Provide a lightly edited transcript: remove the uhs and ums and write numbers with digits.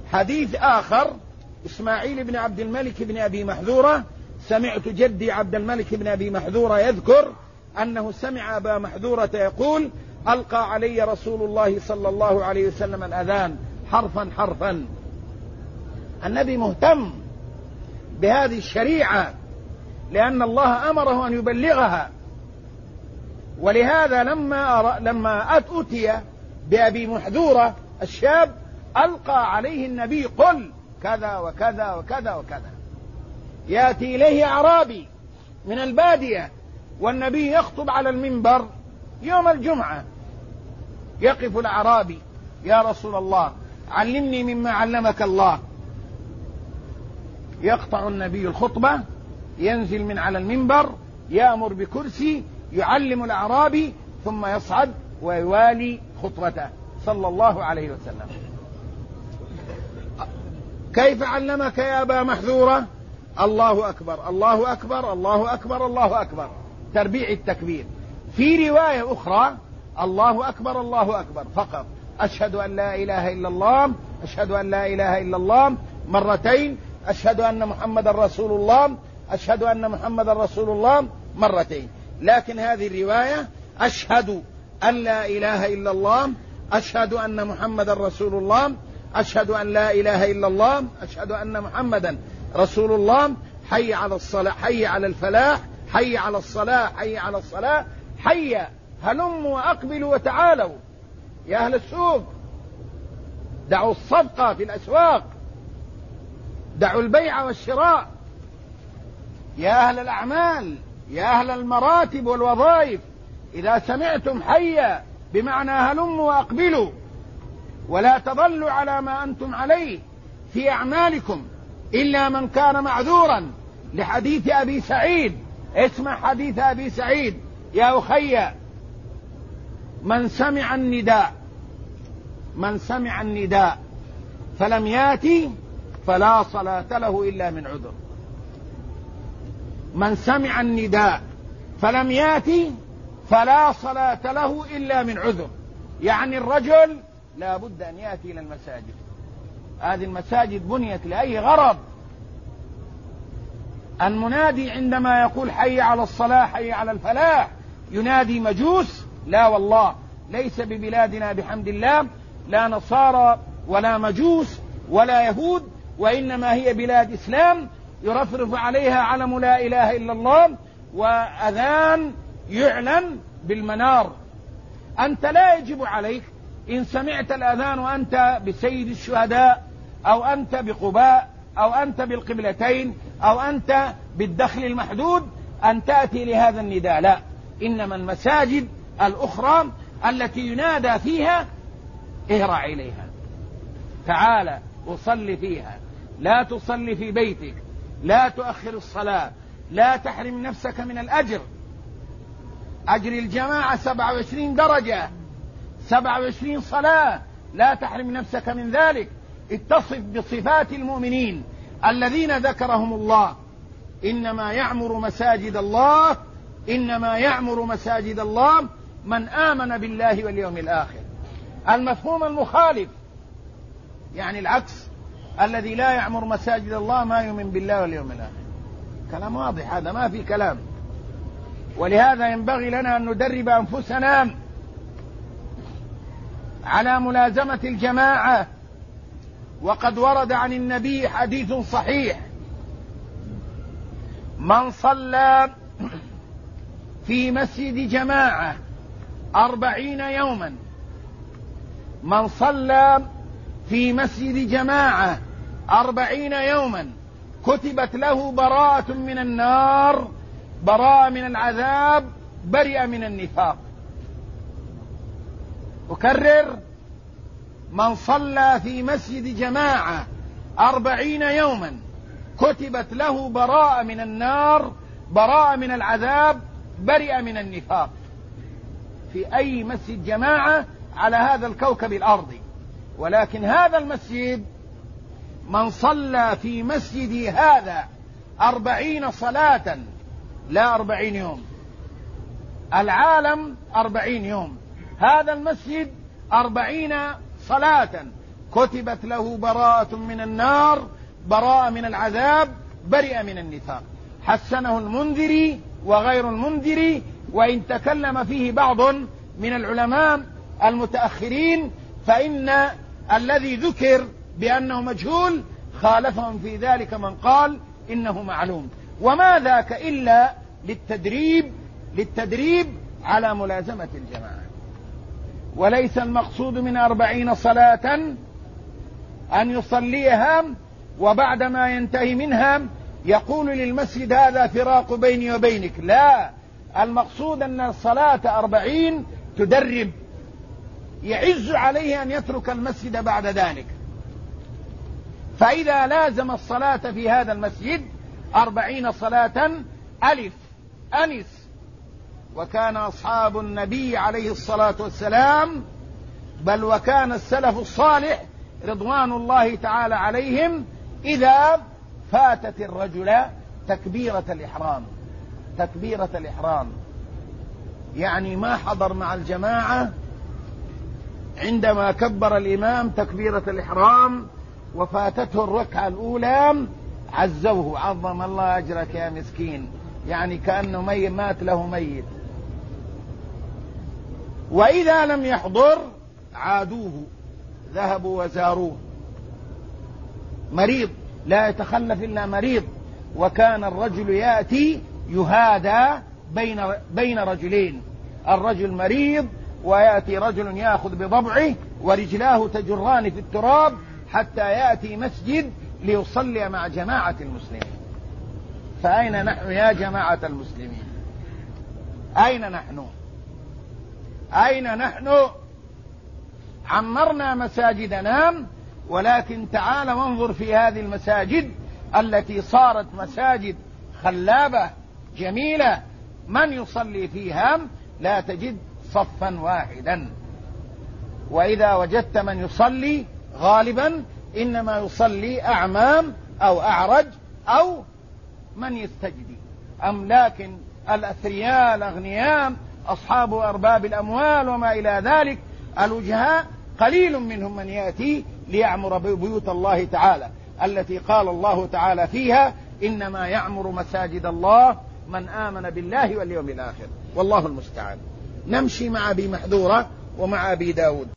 حديث آخر: إسماعيل بن عبد الملك بن أبي محذورة: سمعت جدي عبد الملك بن أبي محذورة يذكر أنه سمع أبا محذورة يقول: ألقى علي رسول الله صلى الله عليه وسلم الأذان حرفا حرفا. النبي مهتم بهذه الشريعة لأن الله أمره أن يبلغها، ولهذا لما أتي بأبي محذورة الشاب ألقى عليه النبي: قل كذا وكذا وكذا وكذا. يأتي إليه أعرابي من البادية والنبي يخطب على المنبر يوم الجمعة، يقف الأعرابي: يا رسول الله علمني مما علمك الله. يقطع النبي الخطبة، ينزل من على المنبر، يأمر بكرسي، يعلم الأعرابي، ثم يصعد ويوالي خطبته صلى الله عليه وسلم. كيف علمك يا أبا محذورة؟ الله أكبر الله أكبر الله أكبر الله أكبر، تربيع التكبير. في رواية أخرى: الله أكبر الله أكبر فقط. أشهد أن لا إله إلا الله، أشهد أن لا إله إلا الله مرتين، أشهد أن محمد رسول الله، أشهد أن محمد رسول الله مرتين. لكن هذه الرواية: أشهد أن لا إله إلا الله، أشهد أن محمد رسول الله، أشهد أن لا إله إلا الله، أشهد أن محمدا رسول الله، حي على الصلاة، حي على الفلاح، حي على الصلاة، حي على الصلاة، حي هلموا وأقبلوا وتعالوا يا أهل السوق، دعوا الصفقة في الأسواق، دعوا البيع والشراء، يا أهل الأعمال، يا أهل المراتب والوظائف، إذا سمعتم حي بمعنى هلموا وأقبلوا، ولا تظلوا على ما أنتم عليه في أعمالكم إلا من كان معذورا، لحديث أبي سعيد. اسمع حديث أبي سعيد يا أخي: من سمع النداء فلم يأتي فلا صلاة له إلا من عذر. من سمع النداء فلم يأتي فلا صلاة له إلا من عذر، يعني الرجل لا بد أن يأتي إلى المساجد. هذه المساجد بنيت لأي غرض. المنادي عندما يقول حي على الصلاة حي على الفلاح ينادي مجوس؟ لا والله، ليس ببلادنا بحمد الله لا نصارى ولا مجوس ولا يهود، وإنما هي بلاد إسلام يرفرف عليها علم لا إله إلا الله، وأذان يعلن بالمنار. أنت لا يجب عليك إن سمعت الأذان وأنت بسيد الشهداء، أو أنت بقباء، أو أنت بالقبلتين، أو أنت بالدخل المحدود أن تأتي لهذا النداء، لا. إنما المساجد الأخرى التي ينادى فيها اهرع إليها، تعال وصل فيها، لا تصلي في بيتك، لا تؤخر الصلاة، لا تحرم نفسك من الأجر. أجر الجماعة 27 درجة، 27 صلاة، لا تحرم نفسك من ذلك. اتصف بصفات المؤمنين الذين ذكرهم الله. إنما يعمر مساجد الله من آمن بالله واليوم الآخر. المفهوم المخالف يعني العكس، الذي لا يعمر مساجد الله ما يؤمن بالله واليوم الآخر. كلام واضح، هذا ما في كلام. ولهذا ينبغي لنا أن ندرب أنفسنا على ملازمة الجماعة. وقد ورد عن النبي حديث صحيح: من صلى في مسجد جماعة 40 يوما، من صلى في مسجد جماعة 40 يوما كتبت له براءة من النار، براءة من العذاب، برئ من النفاق. أكرر: من صلى في مسجد جماعة 40 يوما كتبت له براءة من النار، براءة من العذاب، برئ من النفاق. في أي مسجد جماعة على هذا الكوكب الأرضي. ولكن هذا المسجد من صلى في مسجد هذا 40 صلاة، لا 40 يوم، العالم 40 يوم، هذا المسجد 40 صلاة كتبت له براءة من النار، براءة من العذاب، برئ من النفاق. حسنه المنذري وغير المنذري، وإن تكلم فيه بعض من العلماء المتأخرين فإن الذي ذكر بأنه مجهول خالفهم في ذلك من قال إنه معلوم. وما ذاك إلا للتدريب على ملازمة الجماعة. وليس المقصود من 40 صلاة أن يصليها وبعدما ينتهي منها يقول للمسجد هذا فراق بيني وبينك، لا، المقصود أن الصلاة 40 تدرب، يعز عليه أن يترك المسجد بعد ذلك. فإذا لازم الصلاة في هذا المسجد 40 صلاة أنس. وكان أصحاب النبي عليه الصلاة والسلام بل وكان السلف الصالح رضوان الله تعالى عليهم إذا فاتت الرجل تكبيرة الإحرام يعني ما حضر مع الجماعة عندما كبر الإمام تكبيرة الإحرام وفاتته الركعة الأولى عزوه، عظم الله أجرك يا مسكين، يعني كأنه مات له ميت. وإذا لم يحضر عادوه، ذهبوا وزاروه. مريض لا يتخلف إلا مريض. وكان الرجل يأتي يهادى بين رجلين، الرجل مريض ويأتي رجل يأخذ بضبعه ورجلاه تجران في التراب حتى يأتي مسجد ليصلي مع جماعة المسلمين. فأين نحن يا جماعة المسلمين؟ أين نحن؟ عمرنا مساجدنا، ولكن تعال وانظر في هذه المساجد التي صارت مساجد خلابة جميلة، من يصلي فيها؟ لا تجد صفا واحدا. وإذا وجدت من يصلي غالبا إنما يصلي أعمام أو أعرج أو من يستجدي. لكن الأثرياء الأغنياء أصحاب أرباب الأموال وما إلى ذلك الوجهاء قليل منهم من يأتي ليعمر بيوت الله تعالى التي قال الله تعالى فيها إنما يعمر مساجد الله من آمن بالله واليوم الآخر. والله المستعان. نمشي مع أبي محذورة ومع أبي داود.